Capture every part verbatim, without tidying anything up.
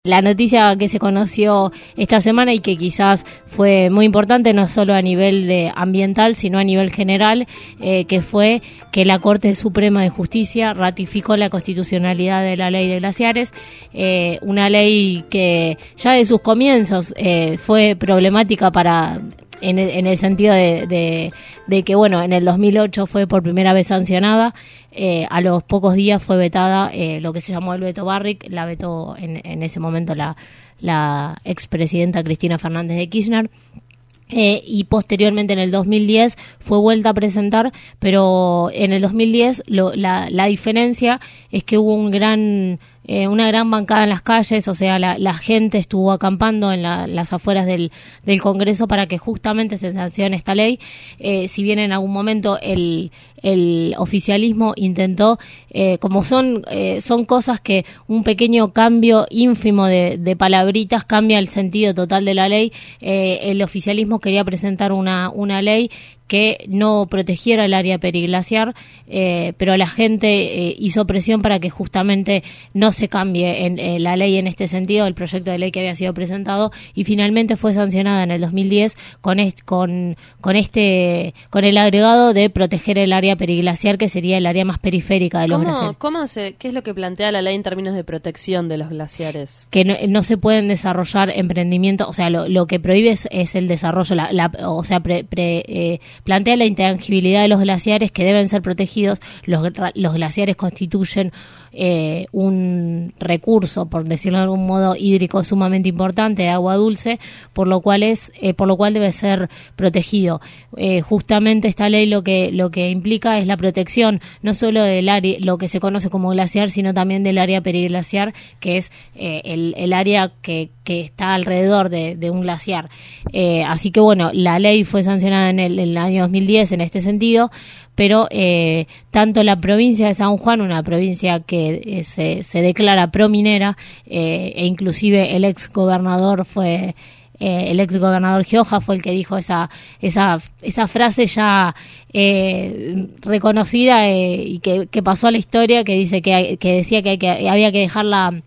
La noticia que se conoció esta semana y que quizás fue muy importante no solo a nivel de ambiental sino a nivel general, eh, que fue que la Corte Suprema de Justicia ratificó la constitucionalidad de la ley de glaciares, eh, una ley que ya de sus comienzos eh, fue problemática para... En el, en el sentido de, de, de que, bueno, en el dos mil ocho fue por primera vez sancionada, eh, a los pocos días fue vetada eh, lo que se llamó el veto Barrick, la vetó en, en ese momento la, la expresidenta Cristina Fernández de Kirchner. Eh, y posteriormente en el dos mil diez fue vuelta a presentar, pero en el dos mil diez lo, la, la diferencia es que hubo un gran... Eh, una gran bancada en las calles, o sea, la, la gente estuvo acampando en la, las afueras del, del Congreso para que justamente se sancione esta ley. Eh, si bien en algún momento el, el oficialismo intentó, eh, como son eh, son cosas que un pequeño cambio ínfimo de, de palabritas cambia el sentido total de la ley, eh, el oficialismo quería presentar una, una ley que no protegiera el área periglaciar, eh, pero la gente eh, hizo presión para que justamente no se cambie en, en la ley en este sentido, el proyecto de ley que había sido presentado, y finalmente fue sancionada en el dos mil diez con este, con, con este con el agregado de proteger el área periglaciar, que sería el área más periférica de los glaciares. ¿Cómo se, ¿Qué es lo que plantea la ley en términos de protección de los glaciares? Que no, no se pueden desarrollar emprendimientos, o sea, lo, lo que prohíbe es, es el desarrollo, la, la, o sea, pre, pre, eh, plantea la intangibilidad de los glaciares que deben ser protegidos. Los, los glaciares constituyen eh, un recurso, por decirlo de algún modo, hídrico sumamente importante de agua dulce, por lo cual es, eh, por lo cual debe ser protegido. Eh, justamente esta ley lo que lo que implica es la protección no solo del área, lo que se conoce como glaciar, sino también del área periglaciar, que es eh, el, el área que, que está alrededor de, de un glaciar. Eh, así que bueno, la ley fue sancionada en el, en el año dos mil diez en este sentido, pero eh, tanto la provincia de San Juan, una provincia que eh, se, se declara prominera, eh, e inclusive el ex gobernador fue eh, el ex gobernador Gioja fue el que dijo esa esa esa frase ya eh, reconocida eh, y que, que pasó a la historia, que dice que, hay, que decía que, hay que había que dejar la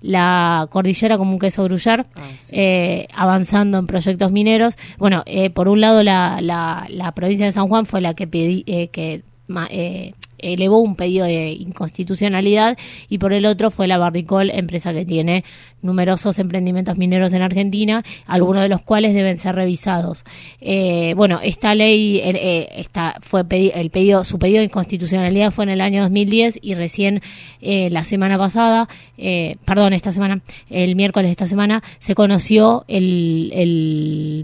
la cordillera como un queso gruyere, ah, sí. eh, avanzando en proyectos mineros. Bueno, eh, por un lado la, la, la provincia de San Juan fue la que pedí, eh, que eh, elevó un pedido de inconstitucionalidad, y por el otro fue la Barricol, empresa que tiene numerosos emprendimientos mineros en Argentina, algunos de los cuales deben ser revisados. Eh, bueno, esta ley, eh, esta fue pedi- el pedido, su pedido de inconstitucionalidad fue en el año dos mil diez, y recién eh, la semana pasada, eh, perdón, esta semana, el miércoles de esta semana, se conoció el... el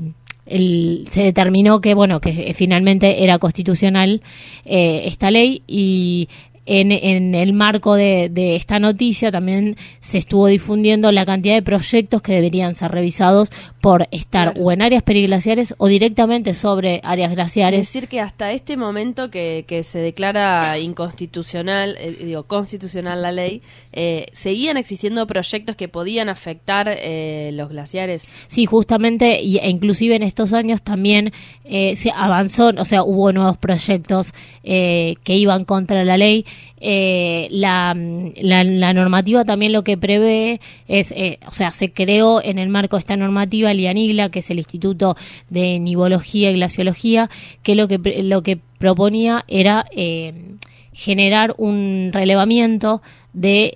El, se determinó que bueno que finalmente era constitucional eh, esta ley, y en, en el marco de, de esta noticia también se estuvo difundiendo la cantidad de proyectos que deberían ser revisados por estar claro. o en áreas periglaciares o directamente sobre áreas glaciares. Es decir, que hasta este momento que, que se declara inconstitucional, eh, digo, constitucional la ley, eh, seguían existiendo proyectos que podían afectar eh, los glaciares. Sí, justamente, y, e inclusive en estos años también eh, se avanzó, o sea, hubo nuevos proyectos eh, que iban contra la ley. Eh, la, la, la normativa también lo que prevé es, eh, o sea, se creó en el marco de esta normativa el IANIGLA, que es el Instituto de Nivología y Glaciología, que lo que lo que proponía era eh, generar un relevamiento de,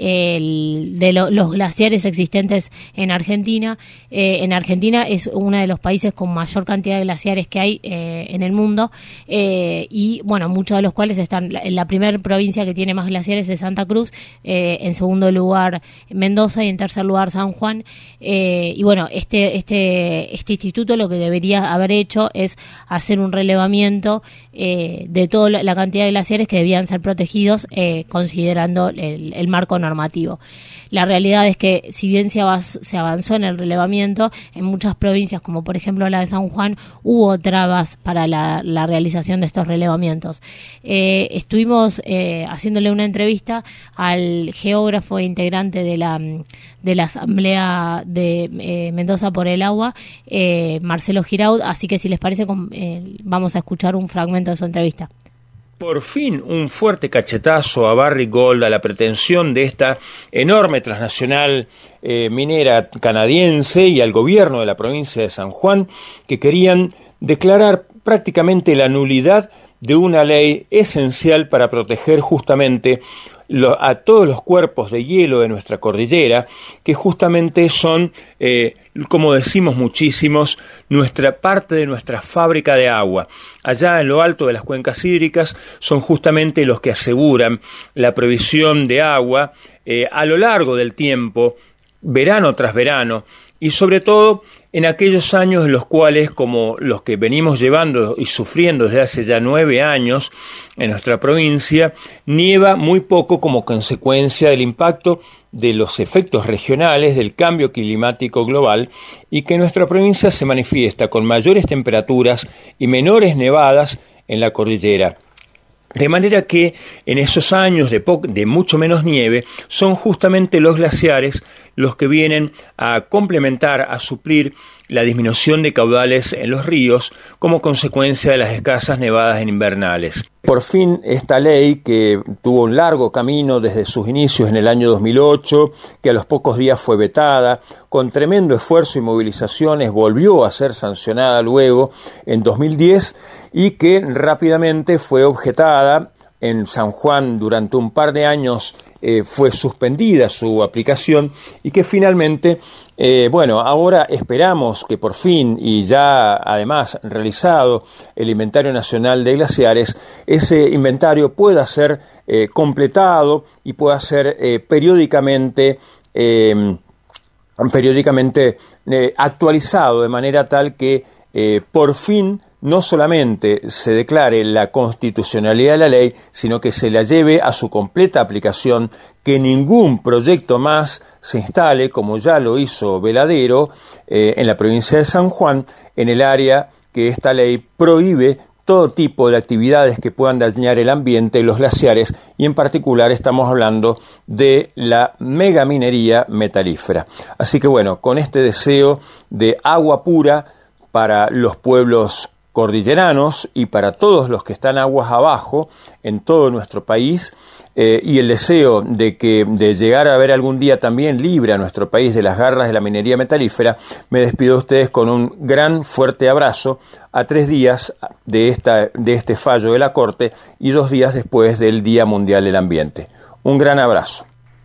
el, de lo, los glaciares existentes en Argentina. Eh, en Argentina es uno de los países con mayor cantidad de glaciares que hay eh, en el mundo, eh, y bueno, muchos de los cuales están en la primera provincia que tiene más glaciares es Santa Cruz, eh, en segundo lugar Mendoza y en tercer lugar San Juan. Eh, y bueno, este, este, este instituto lo que debería haber hecho es hacer un relevamiento eh, de toda la cantidad de glaciares que debían ser protegidos, eh, considerando el, el marco normativo. La realidad es que si bien se avanzó, se avanzó en el relevamiento, en muchas provincias, como por ejemplo la de San Juan, hubo trabas para la, la realización de estos relevamientos. Eh, estuvimos eh, haciéndole una entrevista al geógrafo e integrante de la, de la Asamblea de eh, Mendoza por el Agua, eh, Marcelo Giraud, así que si les parece, eh, vamos a escuchar un fragmento de su entrevista. por fin un fuerte cachetazo a Barrick Gold, a la pretensión de esta enorme transnacional eh, minera canadiense y al gobierno de la provincia de San Juan, que querían declarar prácticamente la nulidad de una ley esencial para proteger justamente lo, a todos los cuerpos de hielo de nuestra cordillera, que justamente son, eh, como decimos muchísimos, nuestra parte de nuestra fábrica de agua. Allá en lo alto de las cuencas hídricas son justamente los que aseguran la provisión de agua eh, a lo largo del tiempo, verano tras verano, y sobre todo en aquellos años en los cuales, como los que venimos llevando y sufriendo desde hace ya nueve años en nuestra provincia, nieva muy poco como consecuencia del impacto de los efectos regionales del cambio climático global, y que nuestra provincia se manifiesta con mayores temperaturas y menores nevadas en la cordillera. De manera que en esos años de, po- de mucho menos nieve son justamente los glaciares los que vienen a complementar, a suplir la disminución de caudales en los ríos como consecuencia de las escasas nevadas en invernales. Por fin, esta ley, que tuvo un largo camino desde sus inicios en el año dos mil ocho, que a los pocos días fue vetada, con tremendo esfuerzo y movilizaciones volvió a ser sancionada luego en dos mil diez, y que rápidamente fue objetada en San Juan durante un par de años. Eh, fue suspendida su aplicación y que finalmente, eh, bueno, ahora esperamos que por fin, y ya además realizado el Inventario Nacional de Glaciares, ese inventario pueda ser eh, completado y pueda ser eh, periódicamente, eh, periódicamente eh, actualizado de manera tal que eh, por fin no solamente se declare la constitucionalidad de la ley, sino que se la lleve a su completa aplicación, que ningún proyecto más se instale, como ya lo hizo Veladero eh, en la provincia de San Juan, en el área que esta ley prohíbe todo tipo de actividades que puedan dañar el ambiente y los glaciares, y en particular estamos hablando de la megaminería metalífera. Así que bueno, con este deseo de agua pura para los pueblos cordilleranos y para todos los que están aguas abajo en todo nuestro país, eh, y el deseo de que de llegar a ver algún día también libre a nuestro país de las garras de la minería metalífera, me despido de ustedes con un gran fuerte abrazo a tres días de, esta, de este fallo de la Corte y dos días después del Día Mundial del Ambiente. Un gran abrazo.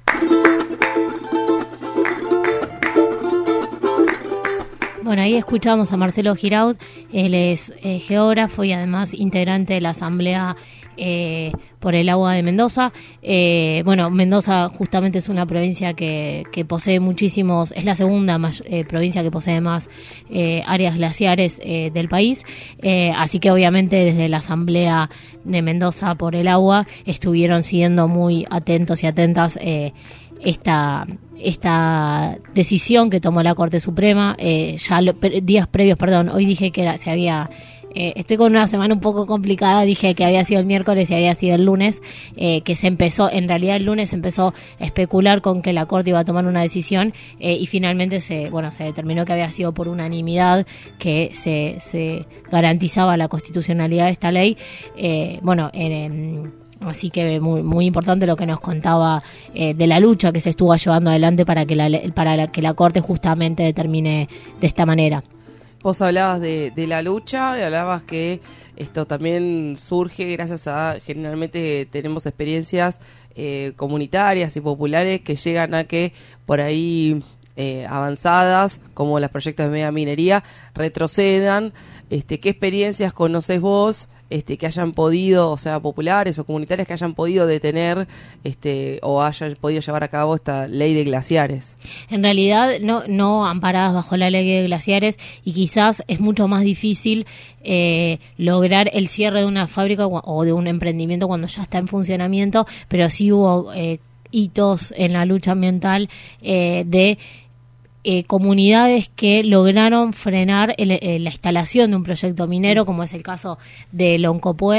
Bueno, ahí escuchamos a Marcelo Giraud. Él es eh, geógrafo y además integrante de la Asamblea eh, por el Agua de Mendoza. Eh, bueno, Mendoza justamente es una provincia que, que posee muchísimos, es la segunda más, eh, provincia que posee más eh, áreas glaciares eh, del país. Eh, así que obviamente desde la Asamblea de Mendoza por el Agua estuvieron siguiendo muy atentos y atentas eh, esta esta decisión que tomó la Corte Suprema. Eh, ya lo, días previos, perdón, hoy dije que era, se había eh, estoy con una semana un poco complicada, dije que había sido el miércoles y había sido el lunes, eh, que se empezó, en realidad el lunes se empezó a especular con que la Corte iba a tomar una decisión, eh, y finalmente se bueno se determinó que había sido por unanimidad que se, se garantizaba la constitucionalidad de esta ley. Eh, bueno, en, en Así que muy muy importante lo que nos contaba eh, de la lucha que se estuvo llevando adelante para que la para la, que la Corte justamente determine de esta manera. Vos hablabas de, de la lucha y hablabas que esto también surge gracias a, generalmente tenemos experiencias eh, comunitarias y populares que llegan a que por ahí eh, avanzadas, como los proyectos de mega minería, retrocedan. Este, ¿qué experiencias conocés vos? Este, que hayan podido, o sea, populares o comunitarias que hayan podido detener este, o hayan podido llevar a cabo esta ley de glaciares. En realidad no, no amparadas bajo la ley de glaciares, y quizás es mucho más difícil eh, lograr el cierre de una fábrica o de un emprendimiento cuando ya está en funcionamiento, pero sí hubo eh, hitos en la lucha ambiental eh, de Eh, comunidades que lograron frenar el, el, la instalación de un proyecto minero, como es el caso de Loncopué,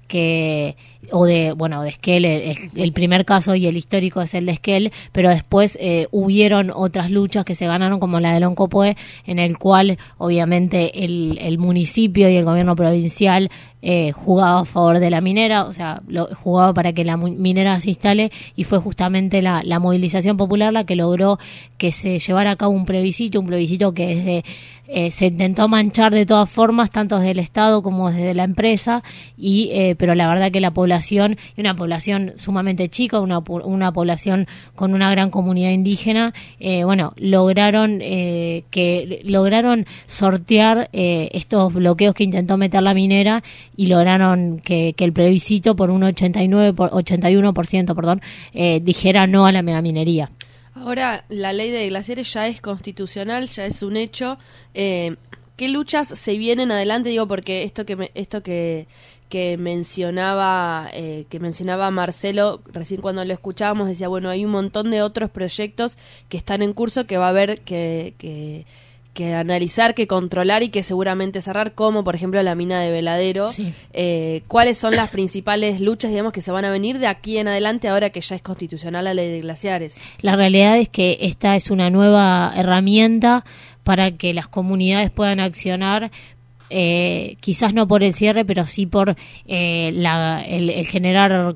que o de, bueno, de Esquel, el, el primer caso y el histórico es el de Esquel, pero después eh, hubieron otras luchas que se ganaron, como la de Loncopué, en el cual obviamente el, el municipio y el gobierno provincial eh, jugaba a favor de la minera, o sea, lo, jugaba para que la minera se instale, y fue justamente la, la movilización popular la que logró que se llevara a cabo un plebiscito, un plebiscito que desde eh, se intentó manchar de todas formas, tanto desde el Estado como desde la empresa, y eh, pero la verdad que la población, y una población sumamente chica, una, una población con una gran comunidad indígena, eh, bueno, lograron eh, que lograron sortear eh, estos bloqueos que intentó meter la minera, y lograron que, que el plebiscito por un ochenta y nueve por, ochenta y uno por ciento, perdón, eh, dijera no a la megaminería. Ahora la ley de glaciares ya es constitucional, ya es un hecho. Eh, ¿Qué luchas se vienen adelante? Digo, porque esto que me, esto que que mencionaba eh, que mencionaba Marcelo recién cuando lo escuchábamos, decía, bueno, hay un montón de otros proyectos que están en curso que va a haber que que que analizar, que controlar y que seguramente cerrar, como por ejemplo la mina de Veladero. Sí. Eh, ¿Cuáles son las principales luchas, digamos, que se van a venir de aquí en adelante, ahora que ya es constitucional la ley de glaciares? La realidad es que esta es una nueva herramienta para que las comunidades puedan accionar, eh, quizás no por el cierre, pero sí por eh, la, el, el generar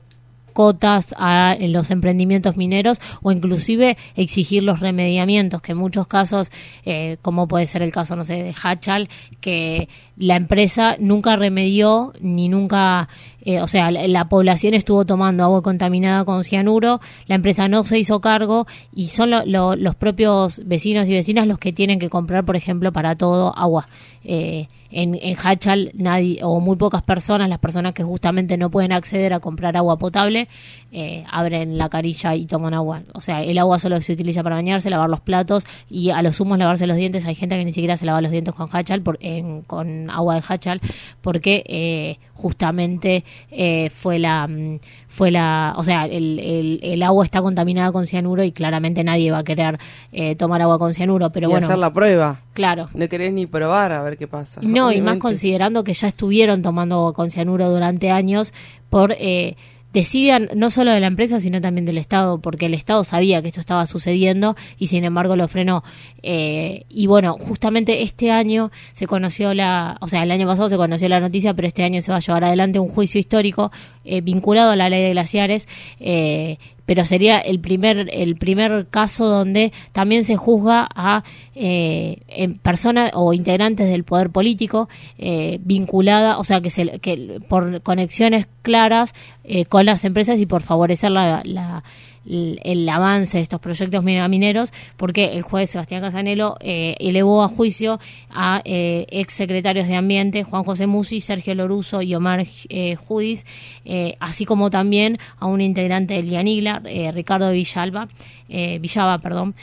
cotas a los emprendimientos mineros, o inclusive exigir los remediamientos, que en muchos casos, eh, como puede ser el caso, no sé, de Hachal, que la empresa nunca remedió ni nunca, eh, o sea, la, la población estuvo tomando agua contaminada con cianuro, la empresa no se hizo cargo, y son lo, lo, los propios vecinos y vecinas los que tienen que comprar, por ejemplo, para todo agua. Eh, En, en Hachal nadie, o muy pocas personas, las personas que justamente no pueden acceder a comprar agua potable, eh, abren la canilla y toman agua. O sea, el agua solo se utiliza para bañarse, lavar los platos y a lo sumo lavarse los dientes. Hay gente que ni siquiera se lava los dientes con Hachal, por, en, con agua de Hachal, porque eh, justamente eh, fue la fue la, o sea, el, el, el agua está contaminada con cianuro, y claramente nadie va a querer eh, tomar agua con cianuro, pero y bueno, hacer la prueba. Claro. No querés ni probar a ver qué pasa. No, obviamente. Y más considerando que ya estuvieron tomando agua con cianuro durante años por eh, decidan no solo de la empresa, sino también del Estado, porque el Estado sabía que esto estaba sucediendo y sin embargo lo frenó. Eh, y bueno, justamente este año se conoció la, o sea, el año pasado se conoció la noticia, pero este año se va a llevar adelante un juicio histórico eh, vinculado a la ley de glaciares, eh, pero sería el primer el primer caso donde también se juzga a eh, en personas o integrantes del poder político eh, vinculada, o sea, que se que por conexiones claras eh, con las empresas y por favorecer la, la el, el avance de estos proyectos mineros, porque el juez Sebastián Casanelo eh, elevó a juicio a eh, ex secretarios de Ambiente, Juan José Musi, Sergio Loruso y Omar eh, Judis, eh, así como también a un integrante del Lianigla, eh, Ricardo Villalba, eh, Villaba, perdón,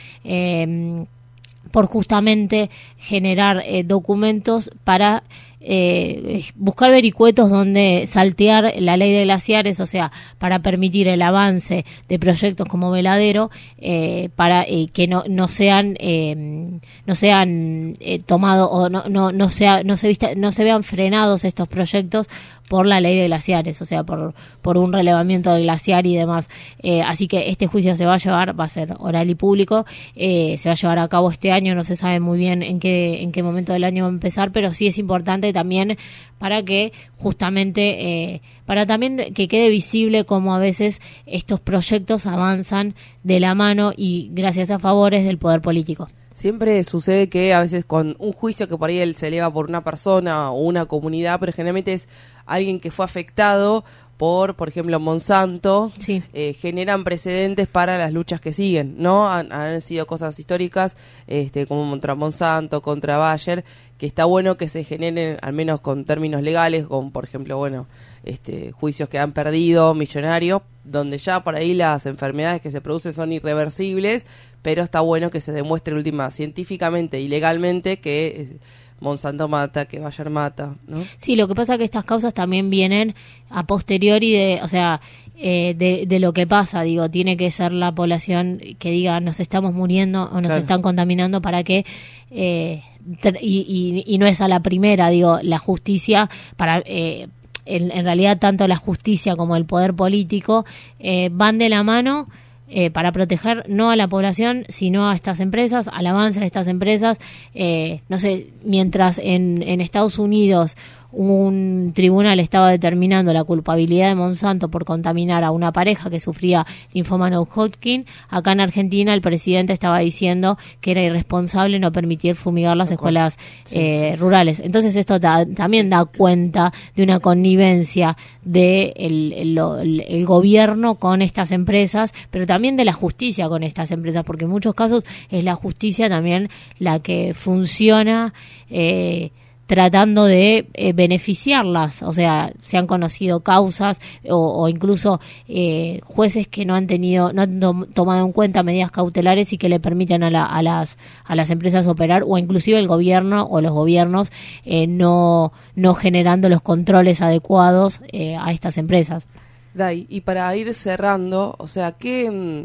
eh, por justamente generar eh, documentos para eh, buscar vericuetos donde saltear la ley de glaciares, o sea, para permitir el avance de proyectos como Veladero, eh, para eh, que no no sean eh, no sean eh, tomados o no no no sea no se vista, no se vean frenados estos proyectos por la ley de glaciares, o sea, por por un relevamiento del glaciar y demás. Eh, así que este juicio se va a llevar, va a ser oral y público, eh, se va a llevar a cabo este año, no se sabe muy bien en qué en qué momento del año va a empezar, pero sí es importante también para que justamente eh, para también que quede visible cómo a veces estos proyectos avanzan de la mano y gracias a favores del poder político. Siempre sucede que a veces con un juicio que por ahí él se eleva por una persona o una comunidad, pero generalmente es alguien que fue afectado por, por ejemplo, Monsanto, sí. eh, generan precedentes para las luchas que siguen, ¿no? Han, han sido cosas históricas, este, como contra Monsanto, contra Bayer, que está bueno que se generen, al menos con términos legales, con, por ejemplo, bueno, este, juicios que han perdido millonarios, donde ya por ahí las enfermedades que se producen son irreversibles, pero está bueno que se demuestre última científicamente y legalmente que eh, Monsanto mata, que Bayer mata, ¿no? Sí, lo que pasa es que estas causas también vienen a posteriori de, o sea, eh, de, de lo que pasa, digo, tiene que ser la población que diga nos estamos muriendo o nos Claro. están contaminando para que eh, ter- y, y, y no es a la primera, digo, la justicia para eh, en, en realidad tanto la justicia como el poder político eh, van de la mano eh, para proteger no a la población, sino a estas empresas, al avance de estas empresas. Eh, no sé, mientras en, en Estados Unidos un tribunal estaba determinando la culpabilidad de Monsanto por contaminar a una pareja que sufría linfoma no-Hodgkin, acá en Argentina el presidente estaba diciendo que era irresponsable no permitir fumigar las escuelas sí, eh, sí. rurales. Entonces esto da, también da cuenta de una connivencia de el, el, el, el gobierno con estas empresas, pero también de la justicia con estas empresas, porque en muchos casos es la justicia también la que funciona eh, tratando de eh, beneficiarlas. O sea, se han conocido causas o, o incluso eh, jueces que no han tenido, no han to- tomado en cuenta medidas cautelares y que le permiten a, la, a las a las empresas operar, o inclusive el gobierno o los gobiernos eh, no no generando los controles adecuados eh, a estas empresas. Dai, y para ir cerrando, o sea, ¿qué,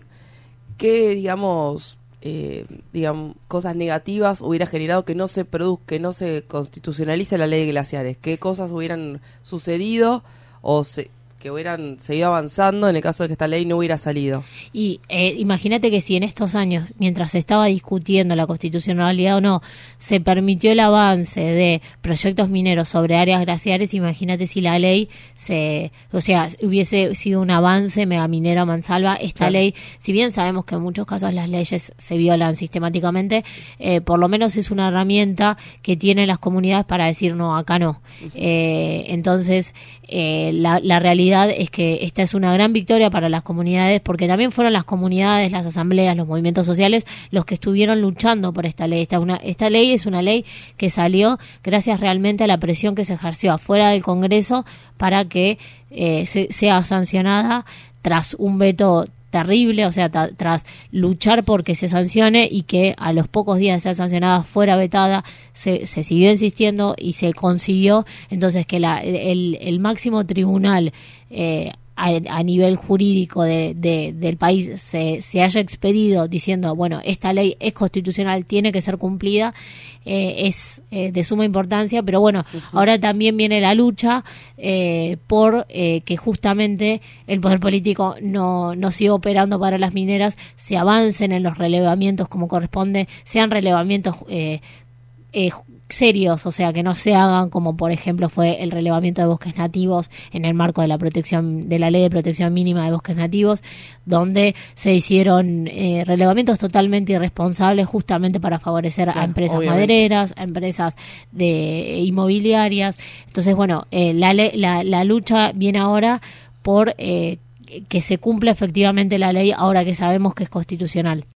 qué digamos... Eh, digamos, cosas negativas hubiera generado que no se produzca, que no se constitucionalice la ley de glaciares? ¿Qué cosas hubieran sucedido o se, que hubieran seguido avanzando en el caso de que esta ley no hubiera salido? Y eh, imagínate que si en estos años, mientras se estaba discutiendo la constitucionalidad o no, se permitió el avance de proyectos mineros sobre áreas glaciares, imagínate si la ley se, o sea, hubiese sido un avance megaminero a mansalva. Esta claro. ley, si bien sabemos que en muchos casos las leyes se violan sistemáticamente, eh, por lo menos es una herramienta que tienen las comunidades para decir no, acá no. Uh-huh. Eh, entonces, eh, la, la realidad es que esta es una gran victoria para las comunidades, porque también fueron las comunidades, las asambleas, los movimientos sociales los que estuvieron luchando por esta ley. Esta, una, esta ley es una ley que salió gracias realmente a la presión que se ejerció afuera del Congreso para que eh, se, sea sancionada tras un veto terrible, o sea, ta, tras luchar porque se sancione y que a los pocos días de ser sancionada fuera vetada, se, se siguió insistiendo y se consiguió entonces que la, el, el máximo tribunal eh, a, a nivel jurídico de, de, del país se, se haya expedido diciendo, bueno, esta ley es constitucional, tiene que ser cumplida, eh, es eh, de suma importancia, pero bueno, uh-huh. ahora también viene la lucha eh, por eh, que justamente el poder político no, no siga operando para las mineras, se avancen en los relevamientos como corresponde, sean relevamientos eh, eh, serios, o sea, que no se hagan como por ejemplo fue el relevamiento de bosques nativos en el marco de la protección de la ley de protección mínima de bosques nativos, donde se hicieron eh, relevamientos totalmente irresponsables justamente para favorecer claro, a empresas obviamente. madereras, a empresas de inmobiliarias. Entonces, bueno, eh, la, la, la lucha viene ahora por eh, que se cumpla efectivamente la ley ahora que sabemos que es constitucional.